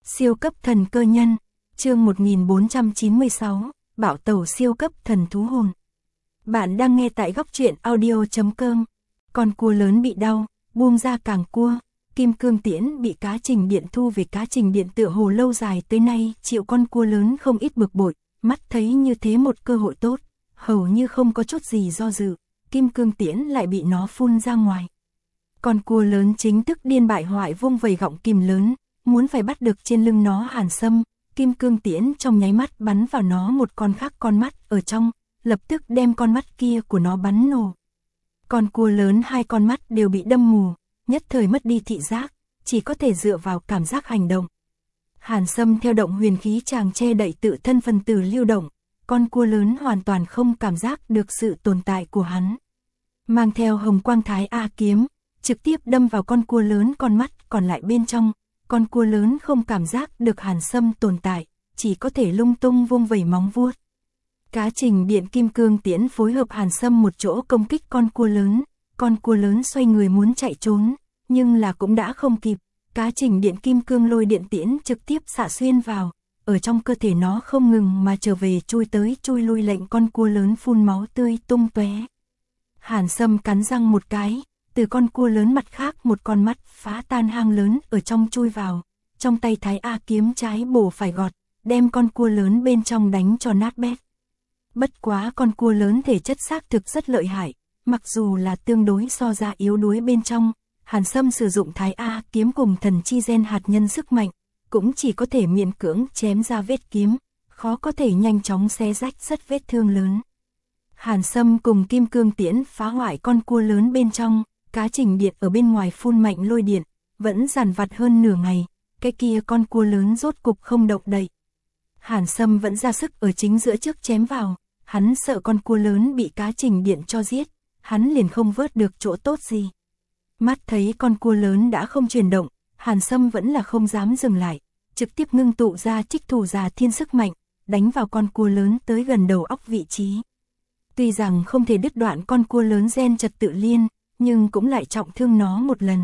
Siêu cấp thần cơ nhân, chương 1496, Bạo tẩu siêu cấp thần thú hồn. Bạn đang nghe tại góc truyện audio.com. Con cua lớn bị đau, buông ra càng cua. Kim cương tiễn bị cá trình điện thu về. Cá trình điện tựa hồ lâu dài tới nay chịu con cua lớn không ít bực bội, mắt thấy như thế một cơ hội tốt, hầu như không có chút gì do dự, kim cương tiễn lại bị nó phun ra ngoài. Con cua lớn chính thức điên bại hoại vung vẩy gọng kìm lớn, muốn phải bắt được trên lưng nó Hàn Sâm. Kim cương tiễn trong nháy mắt bắn vào nó một con khác con mắt ở trong, lập tức đem con mắt kia của nó bắn nổ. Con cua lớn hai con mắt đều bị đâm mù, nhất thời mất đi thị giác, chỉ có thể dựa vào cảm giác hành động. Hàn Sâm theo động huyền khí chàng che đậy tự thân phân tử lưu động, con cua lớn hoàn toàn không cảm giác được sự tồn tại của hắn. Mang theo hồng quang thái A kiếm, trực tiếp đâm vào con cua lớn con mắt còn lại bên trong. Con cua lớn không cảm giác được Hàn Sâm tồn tại, chỉ có thể lung tung vung vẩy móng vuốt. Cá trình điện kim cương tiễn phối hợp Hàn Sâm một chỗ công kích con cua lớn xoay người muốn chạy trốn, nhưng là cũng đã không kịp. Cá trình điện kim cương lôi điện tiễn trực tiếp xạ xuyên vào, ở trong cơ thể nó không ngừng mà trở về chui tới chui lui lệnh con cua lớn phun máu tươi tung tóe. Hàn Sâm cắn răng một cái, từ con cua lớn mặt khác một con mắt phá tan hang lớn ở trong chui vào, trong tay thái A kiếm trái bổ phải gọt, đem con cua lớn bên trong đánh cho nát bét. Bất quá con cua lớn thể chất xác thực rất lợi hại, mặc dù là tương đối so ra yếu đuối bên trong, Hàn Sâm sử dụng thái A kiếm cùng thần chi gen hạt nhân sức mạnh, cũng chỉ có thể miễn cưỡng chém ra vết kiếm, khó có thể nhanh chóng xé rách rất vết thương lớn. Hàn Sâm cùng kim cương tiễn phá hoại con cua lớn bên trong, cá trình điện ở bên ngoài phun mạnh lôi điện, vẫn dằn vặt hơn nửa ngày, cái kia con cua lớn rốt cục không động đậy. Hàn Sâm vẫn ra sức ở chính giữa trước chém vào, hắn sợ con cua lớn bị cá trình điện cho giết, hắn liền không vớt được chỗ tốt gì. Mắt thấy con cua lớn đã không chuyển động, Hàn Sâm vẫn là không dám dừng lại, trực tiếp ngưng tụ ra trích thủ già thiên sức mạnh, đánh vào con cua lớn tới gần đầu óc vị trí. Tuy rằng không thể đứt đoạn con cua lớn gen trật tự liên, nhưng cũng lại trọng thương nó một lần.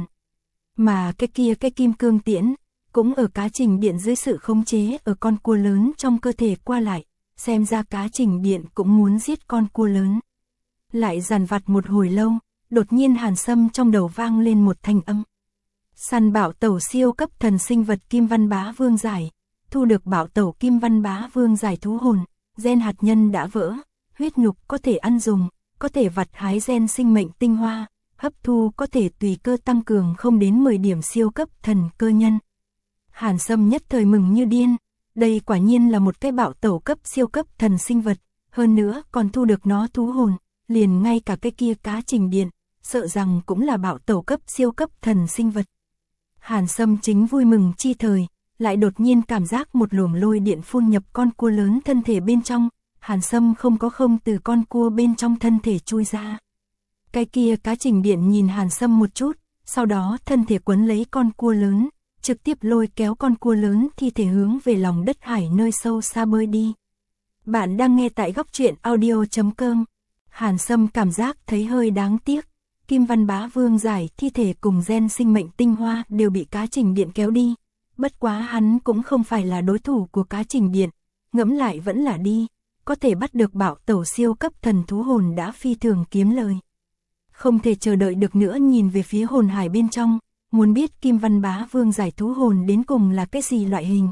Mà cái kim cương tiễn, cũng ở cá trình điện dưới sự khống chế ở con cua lớn trong cơ thể qua lại, xem ra cá trình điện cũng muốn giết con cua lớn. Lại dằn vặt một hồi lâu, đột nhiên Hàn Sâm trong đầu vang lên một thanh âm. Săn bảo tẩu siêu cấp thần sinh vật Kim Văn Bá Vương giải, thu được bảo tẩu Kim Văn Bá Vương giải thú hồn, gen hạt nhân đã vỡ, huyết nhục có thể ăn dùng, có thể vặt hái gen sinh mệnh tinh hoa, hấp thu có thể tùy cơ tăng cường không đến 10 điểm siêu cấp thần cơ nhân. Hàn Sâm nhất thời mừng như điên, đây quả nhiên là một cái bạo tẩu cấp siêu cấp thần sinh vật, hơn nữa còn thu được nó thú hồn, liền ngay cả cái kia cá trình điện, sợ rằng cũng là bạo tẩu cấp siêu cấp thần sinh vật. Hàn Sâm chính vui mừng chi thời, lại đột nhiên cảm giác một luồng lôi điện phun nhập con cua lớn thân thể bên trong, Hàn Sâm không từ con cua bên trong thân thể chui ra. Cái kia cá trình điện nhìn Hàn Sâm một chút, sau đó thân thể quấn lấy con cua lớn, trực tiếp lôi kéo con cua lớn thi thể hướng về lòng đất hải nơi sâu xa bơi đi. Bạn đang nghe tại góc truyện audio.com. Hàn Sâm cảm giác thấy hơi đáng tiếc, Kim Văn Bá Vương giải thi thể cùng gen sinh mệnh tinh hoa đều bị cá trình điện kéo đi. Bất quá hắn cũng không phải là đối thủ của cá trình điện, ngẫm lại vẫn là đi, có thể bắt được bảo tẩu siêu cấp thần thú hồn đã phi thường kiếm lời. Không thể chờ đợi được nữa nhìn về phía hồn hải bên trong, muốn biết Kim Văn Bá Vương giải thú hồn đến cùng là cái gì loại hình.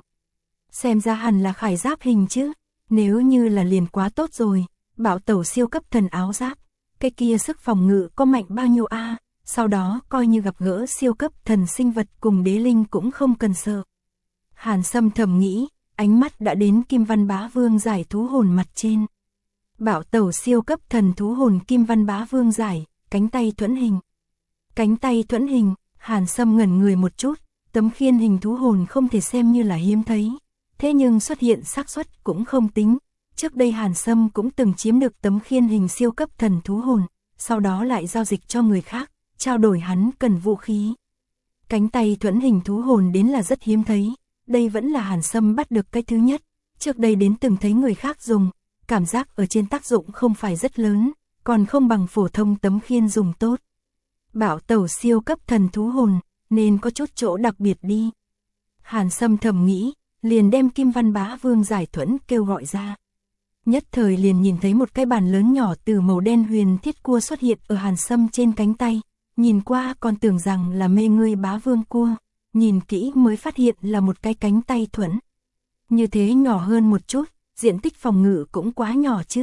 Xem ra hẳn là khải giáp hình chứ, nếu như là liền quá tốt rồi, bảo tẩu siêu cấp thần áo giáp, cái kia sức phòng ngự có mạnh bao nhiêu a, sau đó coi như gặp gỡ siêu cấp thần sinh vật cùng đế linh cũng không cần sợ. Hàn Sâm thầm nghĩ, ánh mắt đã đến Kim Văn Bá Vương giải thú hồn mặt trên. Bảo tẩu siêu cấp thần thú hồn Kim Văn Bá Vương giải, cánh tay thuẫn hình. Cánh tay thuẫn hình, Hàn Sâm ngẩn người một chút, tấm khiên hình thú hồn không thể xem như là hiếm thấy, thế nhưng xuất hiện xác suất cũng không tính. Trước đây Hàn Sâm cũng từng chiếm được tấm khiên hình siêu cấp thần thú hồn, sau đó lại giao dịch cho người khác, trao đổi hắn cần vũ khí. Cánh tay thuẫn hình thú hồn đến là rất hiếm thấy, đây vẫn là Hàn Sâm bắt được cái thứ nhất, trước đây đến từng thấy người khác dùng, cảm giác ở trên tác dụng không phải rất lớn, còn không bằng phổ thông tấm khiên dùng tốt. Bảo tẩu siêu cấp thần thú hồn, nên có chút chỗ đặc biệt đi. Hàn Sâm thầm nghĩ, liền đem Kim Văn Bá Vương Giải Thuẫn kêu gọi ra. Nhất thời liền nhìn thấy một cái bàn lớn nhỏ từ màu đen huyền thiết cua xuất hiện ở Hàn Sâm trên cánh tay, nhìn qua còn tưởng rằng là mê ngươi Bá Vương cua, nhìn kỹ mới phát hiện là một cái cánh tay thuẫn. Như thế nhỏ hơn một chút, diện tích phòng ngự cũng quá nhỏ chứ.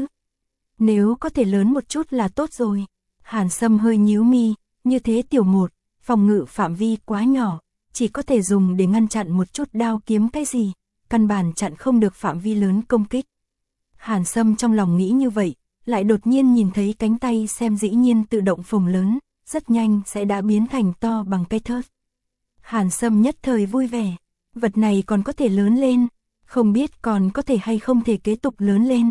Nếu có thể lớn một chút là tốt rồi. Hàn Sâm hơi nhíu mi, như thế tiểu một, phòng ngự phạm vi quá nhỏ, chỉ có thể dùng để ngăn chặn một chút đao kiếm cái gì, căn bản chặn không được phạm vi lớn công kích. Hàn Sâm trong lòng nghĩ như vậy, lại đột nhiên nhìn thấy cánh tay xem dĩ nhiên tự động phồng lớn, rất nhanh sẽ đã biến thành to bằng cây thớt. Hàn Sâm nhất thời vui vẻ, vật này còn có thể lớn lên, không biết còn có thể hay không thể kế tục lớn lên.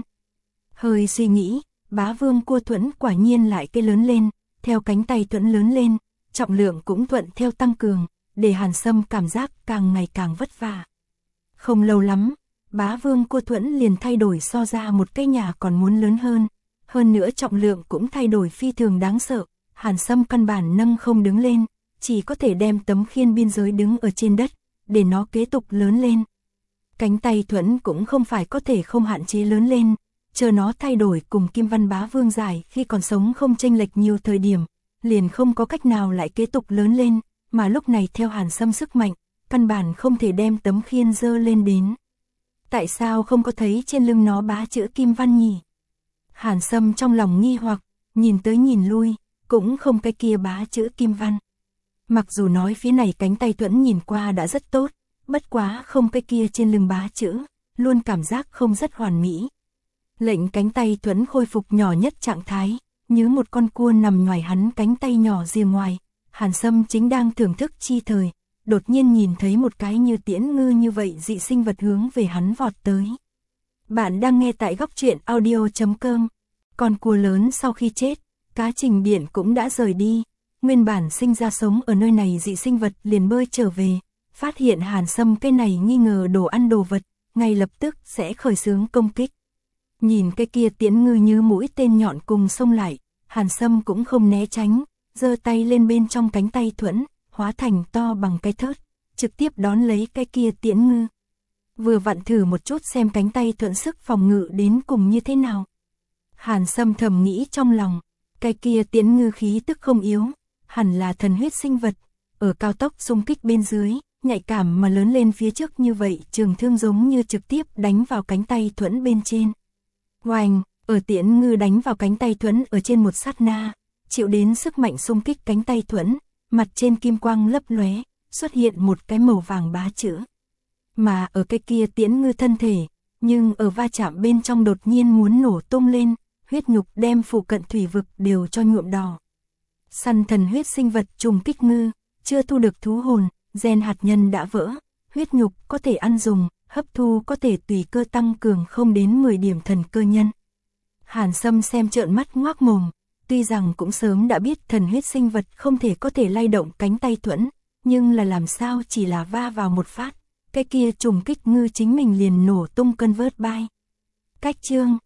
Hơi suy nghĩ, Bá Vương cua thuẫn quả nhiên lại cây lớn lên, theo cánh tay thuẫn lớn lên, trọng lượng cũng thuận theo tăng cường, để Hàn Sâm cảm giác càng ngày càng vất vả. Không lâu lắm, Bá Vương cua thuẫn liền thay đổi so ra một cái nhà còn muốn lớn hơn nữa trọng lượng cũng thay đổi phi thường đáng sợ, Hàn Sâm căn bản nâng không đứng lên, chỉ có thể đem tấm khiên biên giới đứng ở trên đất, để nó kế tục lớn lên. Cánh tay thuẫn cũng không phải có thể không hạn chế lớn lên, chờ nó thay đổi cùng Kim Văn Bá Vương Giải khi còn sống không chênh lệch nhiều thời điểm, liền không có cách nào lại kế tục lớn lên, mà lúc này theo Hàn Sâm sức mạnh, căn bản không thể đem tấm khiên dơ lên đến. Tại sao không có thấy trên lưng nó bá chữ Kim Văn nhỉ? Hàn Sâm trong lòng nghi hoặc, nhìn tới nhìn lui, cũng không cái kia bá chữ Kim Văn. Mặc dù nói phía này cánh tay thuẫn nhìn qua đã rất tốt, bất quá không cái kia trên lưng bá chữ, luôn cảm giác không rất hoàn mỹ. Lệnh cánh tay thuẫn khôi phục nhỏ nhất trạng thái, như một con cua nằm ngoài hắn cánh tay nhỏ rìa ngoài. Hàn Sâm chính đang thưởng thức chi thời, đột nhiên nhìn thấy một cái như tiễn ngư như vậy dị sinh vật hướng về hắn vọt tới. Bạn đang nghe tại góc truyện audio.com. Con cua lớn sau khi chết, cá Trình Biển cũng đã rời đi, nguyên bản sinh ra sống ở nơi này dị sinh vật liền bơi trở về, phát hiện Hàn Sâm cái này nghi ngờ đồ ăn đồ vật, ngay lập tức sẽ khởi xướng công kích. Nhìn cái kia tiễn ngư như mũi tên nhọn cùng xông lại, Hàn Sâm cũng không né tránh, giơ tay lên bên trong cánh tay thuẫn, hóa thành to bằng cái thớt, trực tiếp đón lấy cái kia tiễn ngư. Vừa vặn thử một chút xem cánh tay thuẫn sức phòng ngự đến cùng như thế nào. Hàn Sâm thầm nghĩ trong lòng, cái kia tiễn ngư khí tức không yếu, hẳn là thần huyết sinh vật, ở cao tốc xung kích bên dưới, nhạy cảm mà lớn lên phía trước như vậy, trường thương giống như trực tiếp đánh vào cánh tay thuẫn bên trên. Oanh, ở tiễn ngư đánh vào cánh tay thuẫn ở trên một sát na, chịu đến sức mạnh xung kích cánh tay thuẫn, mặt trên kim quang lấp lóe, xuất hiện một cái màu vàng bá chữ. Mà ở cái kia tiễn ngư thân thể, nhưng ở va chạm bên trong đột nhiên muốn nổ tung lên, huyết nhục đem phụ cận thủy vực đều cho nhuộm đỏ. Săn thần huyết sinh vật trùng kích ngư, chưa thu được thú hồn, gen hạt nhân đã vỡ, huyết nhục có thể ăn dùng, hấp thu có thể tùy cơ tăng cường không đến 10 điểm thần cơ nhân. Hàn Sâm xem trợn mắt ngoác mồm, tuy rằng cũng sớm đã biết thần huyết sinh vật không thể có thể lay động cánh tay thuẫn, nhưng là làm sao chỉ là va vào một phát, cái kia trùng kích ngư chính mình liền nổ tung cân vớt bay. Cách chương